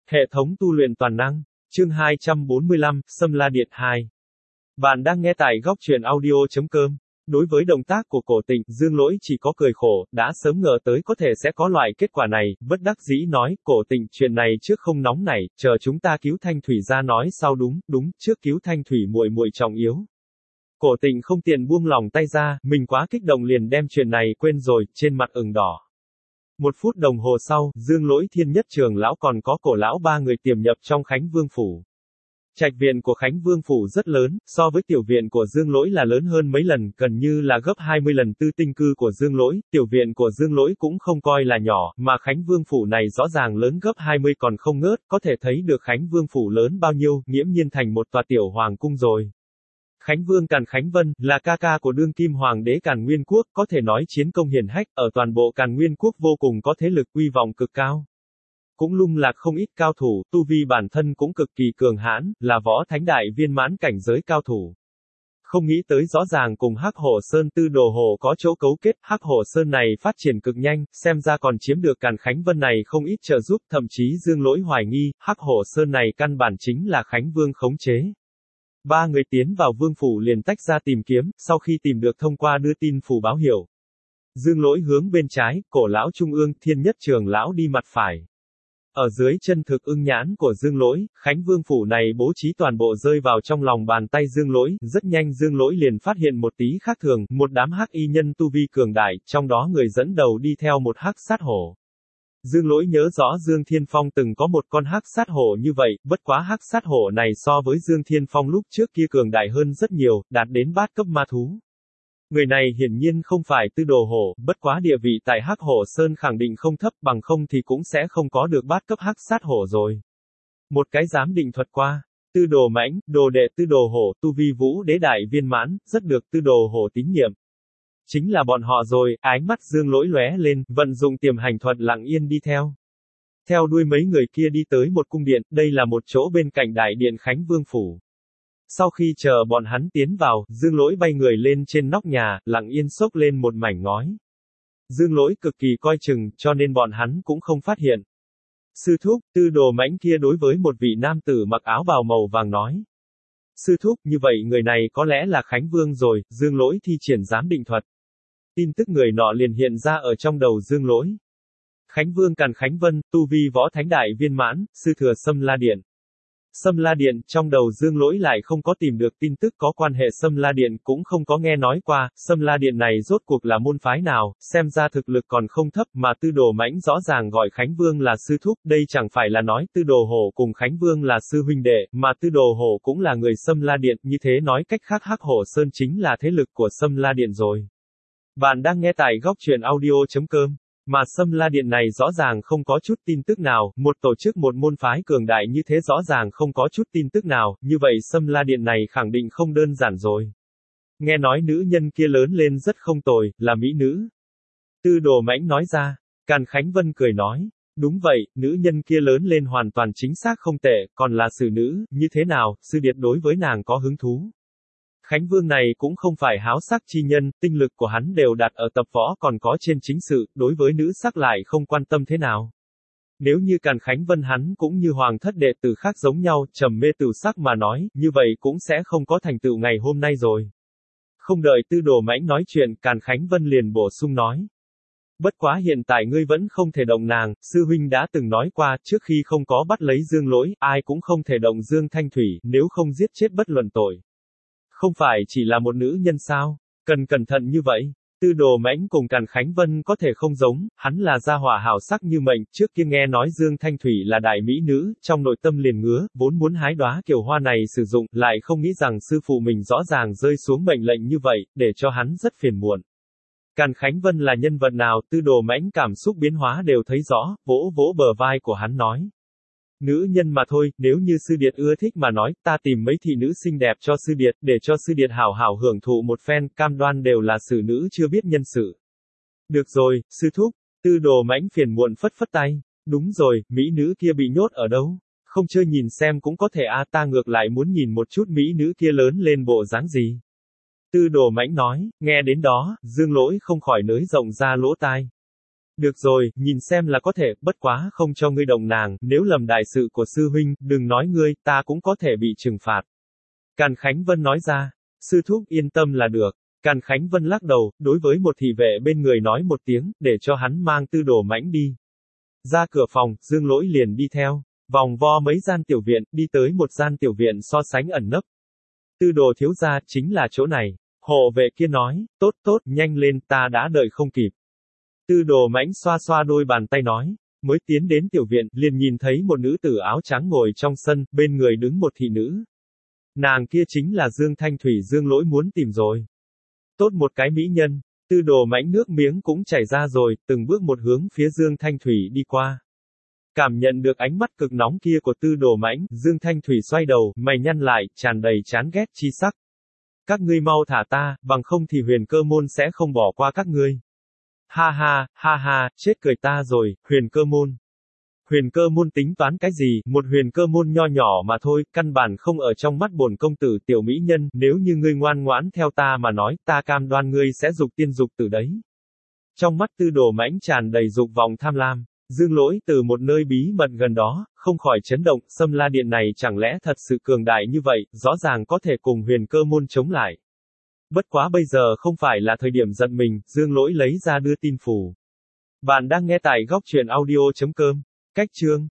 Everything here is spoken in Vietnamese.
Hệ thống tu luyện toàn năng. Chương 245, Sâm La Điện 2. Bạn đang nghe tại góc truyện audio.com. Đối với động tác của Cổ Tịnh, Dương Lỗi chỉ có cười khổ, đã sớm ngờ tới có thể sẽ có loại kết quả này, bất đắc dĩ nói, Cổ Tịnh, chuyện này trước không nóng nảy, chờ chúng ta cứu Thanh Thủy ra nói sau đúng, trước cứu Thanh Thủy muội muội trọng yếu. Cổ Tịnh không tiện buông lòng tay ra, mình quá kích động liền đem chuyện này quên rồi, trên mặt ửng đỏ. 1 phút đồng hồ sau, Dương Lỗi, Thiên Nhất Trường lão còn có Cổ lão 3 người tiềm nhập trong Khánh Vương phủ. Trạch viện của Khánh Vương phủ rất lớn, so với tiểu viện của Dương Lỗi là lớn hơn mấy lần, gần như là gấp 20 lần tư tinh cư của Dương Lỗi, tiểu viện của Dương Lỗi cũng không coi là nhỏ, mà Khánh Vương phủ này rõ ràng lớn gấp 20 còn không ngớt, có thể thấy được Khánh Vương phủ lớn bao nhiêu, nghiễm nhiên thành một tòa tiểu hoàng cung rồi. Khánh Vương Càn Khánh Vân, là ca ca của đương kim hoàng đế Càn Nguyên Quốc, có thể nói chiến công hiển hách, ở toàn bộ Càn Nguyên Quốc vô cùng có thế lực uy vọng cực cao. Cũng lung lạc không ít cao thủ, tu vi bản thân cũng cực kỳ cường hãn, là võ thánh đại viên mãn cảnh giới cao thủ. Không nghĩ tới rõ ràng cùng Hắc Hổ Sơn Tư Đồ Hồ có chỗ cấu kết, Hắc Hổ Sơn này phát triển cực nhanh, xem ra còn chiếm được Càn Khánh Vân này không ít trợ giúp, thậm chí Dương Lỗi hoài nghi, Hắc Hổ Sơn này căn bản chính là Khánh Vương khống chế. 3 người tiến vào vương phủ liền tách ra tìm kiếm, sau khi tìm được thông qua đưa tin phủ báo hiệu. Dương Lỗi hướng bên trái, Cổ lão trung ương, Thiên Nhất Trường lão đi mặt phải. Ở dưới chân thực ưng nhãn của Dương Lỗi, Khánh Vương phủ này bố trí toàn bộ rơi vào trong lòng bàn tay Dương Lỗi, rất nhanh Dương Lỗi liền phát hiện một tí khác thường, một đám hắc y nhân tu vi cường đại, trong đó người dẫn đầu đi theo một hắc sát hổ. Dương Lỗi nhớ rõ Dương Thiên Phong từng có một con hắc sát hổ như vậy, bất quá hắc sát hổ này so với Dương Thiên Phong lúc trước kia cường đại hơn rất nhiều, đạt đến bát cấp ma thú. Người này hiển nhiên không phải Tư Đồ Hổ, bất quá địa vị tại Hắc Hổ Sơn khẳng định không thấp, bằng không thì cũng sẽ không có được bát cấp hắc sát hổ rồi. Một cái giám định thuật qua. Tư Đồ Mãnh, đồ đệ Tư Đồ Hổ, tu vi vũ đế đại viên mãn, rất được Tư Đồ Hổ tín nhiệm. Chính là bọn họ rồi, ánh mắt Dương Lỗi lóe lên, vận dụng tiềm hành thuật lặng yên đi theo. Theo đuôi mấy người kia đi tới một cung điện, đây là một chỗ bên cạnh đại điện Khánh Vương phủ. Sau khi chờ bọn hắn tiến vào, Dương Lỗi bay người lên trên nóc nhà, lặng yên xốc lên một mảnh ngói. Dương Lỗi cực kỳ coi chừng, cho nên bọn hắn cũng không phát hiện. Sư thúc, Tư Đồ Mãnh kia đối với một vị nam tử mặc áo bào màu vàng nói. Sư thúc, như vậy người này có lẽ là Khánh Vương rồi, Dương Lỗi thi triển giám định thuật. Tin tức người nọ liền hiện ra ở trong đầu Dương Lỗi. Khánh Vương Càn Khánh Vân, tu vi võ thánh đại viên mãn, sư thừa Sâm La Điện. Sâm La Điện, trong đầu Dương Lỗi lại không có tìm được tin tức có quan hệ Sâm La Điện, cũng không có nghe nói qua, Sâm La Điện này rốt cuộc là môn phái nào, xem ra thực lực còn không thấp, mà Tư Đồ Mãnh rõ ràng gọi Khánh Vương là sư thúc, đây chẳng phải là nói Tư Đồ Hổ cùng Khánh Vương là sư huynh đệ, mà Tư Đồ Hổ cũng là người Sâm La Điện, như thế nói cách khác Hắc Hổ Sơn chính là thế lực của Sâm La Điện rồi. Bạn đang nghe tại góc truyện audio.com. Mà Sâm La Điện này rõ ràng không có chút tin tức nào, một tổ chức một môn phái cường đại như thế rõ ràng không có chút tin tức nào, như vậy Sâm La Điện này khẳng định không đơn giản rồi. Nghe nói nữ nhân kia lớn lên rất không tồi, là mỹ nữ. Tư Đồ Mãnh nói ra, Càn Khánh Vân cười nói, đúng vậy, nữ nhân kia lớn lên hoàn toàn chính xác không tệ, còn là xử nữ, như thế nào, sư điệt đối với nàng có hứng thú. Khánh Vương này cũng không phải háo sắc chi nhân, tinh lực của hắn đều đặt ở tập võ còn có trên chính sự, đối với nữ sắc lại không quan tâm thế nào. Nếu như Càn Khánh Vân hắn cũng như hoàng thất đệ tử khác giống nhau, trầm mê tử sắc mà nói, như vậy cũng sẽ không có thành tựu ngày hôm nay rồi. Không đợi Tư Đồ Mãnh nói chuyện, Càn Khánh Vân liền bổ sung nói. Bất quá hiện tại ngươi vẫn không thể động nàng, sư huynh đã từng nói qua, trước khi không có bắt lấy Dương Lỗi, ai cũng không thể động Dương Thanh Thủy, nếu không giết chết bất luận tội. Không phải chỉ là một nữ nhân sao? Cần cẩn thận như vậy. Tư Đồ Mãnh cùng Càn Khánh Vân có thể không giống, hắn là gia hỏa hảo sắc như mệnh, trước kia nghe nói Dương Thanh Thủy là đại mỹ nữ, trong nội tâm liền ngứa, vốn muốn hái đóa kiều hoa này sử dụng, lại không nghĩ rằng sư phụ mình rõ ràng rơi xuống mệnh lệnh như vậy, để cho hắn rất phiền muộn. Càn Khánh Vân là nhân vật nào, Tư Đồ Mãnh cảm xúc biến hóa đều thấy rõ, vỗ vỗ bờ vai của hắn nói. Nữ nhân mà thôi, nếu như sư điệt ưa thích mà nói, ta tìm mấy thị nữ xinh đẹp cho sư điệt, để cho sư điệt hảo hảo hưởng thụ một phen, cam đoan đều là xử nữ chưa biết nhân sự. Được rồi, sư thúc, Tư Đồ Mãnh phiền muộn phất phất tay. Đúng rồi, mỹ nữ kia bị nhốt ở đâu? Không chơi nhìn xem cũng có thể ta ngược lại muốn nhìn một chút mỹ nữ kia lớn lên bộ dáng gì. Tư Đồ Mãnh nói, nghe đến đó, Dương Lỗi không khỏi nới rộng ra lỗ tai. Được rồi, nhìn xem là có thể, bất quá không cho ngươi động nàng, nếu lầm đại sự của sư huynh, đừng nói ngươi, ta cũng có thể bị trừng phạt. Càn Khánh Vân nói ra, sư thúc yên tâm là được. Càn Khánh Vân lắc đầu, đối với một thị vệ bên người nói một tiếng, để cho hắn mang Tư Đồ Mãnh đi. Ra cửa phòng, Dương Lỗi liền đi theo, vòng vo mấy gian tiểu viện, đi tới một gian tiểu viện so sánh ẩn nấp. Tư Đồ thiếu gia, chính là chỗ này. Hộ vệ kia nói, tốt tốt, nhanh lên, ta đã đợi không kịp. Tư Đồ Mãnh xoa xoa đôi bàn tay nói, mới tiến đến tiểu viện, liền nhìn thấy một nữ tử áo trắng ngồi trong sân, bên người đứng một thị nữ. Nàng kia chính là Dương Thanh Thủy, Dương Lỗi muốn tìm rồi. Tốt một cái mỹ nhân. Tư Đồ Mãnh nước miếng cũng chảy ra rồi, từng bước một hướng phía Dương Thanh Thủy đi qua. Cảm nhận được ánh mắt cực nóng kia của Tư Đồ Mãnh, Dương Thanh Thủy xoay đầu, mày nhăn lại, tràn đầy chán ghét chi sắc. Các ngươi mau thả ta, bằng không thì Huyền Cơ Môn sẽ không bỏ qua các ngươi. Ha ha, chết cười ta rồi, Huyền Cơ Môn. Huyền Cơ Môn tính toán cái gì, một Huyền Cơ Môn nho nhỏ mà thôi, căn bản không ở trong mắt bổn công tử tiểu mỹ nhân, nếu như ngươi ngoan ngoãn theo ta mà nói, ta cam đoan ngươi sẽ dục tiên dục tử đấy. Trong mắt Tư Đồ Mãnh tràn đầy dục vọng tham lam, Dương Lỗi từ một nơi bí mật gần đó, không khỏi chấn động, Sâm La Điện này chẳng lẽ thật sự cường đại như vậy, rõ ràng có thể cùng Huyền Cơ Môn chống lại. Bất quá bây giờ không phải là thời điểm giận mình, Dương Lỗi lấy ra đưa tin phủ. Bạn đang nghe tại góc truyện audio.com. Cách chương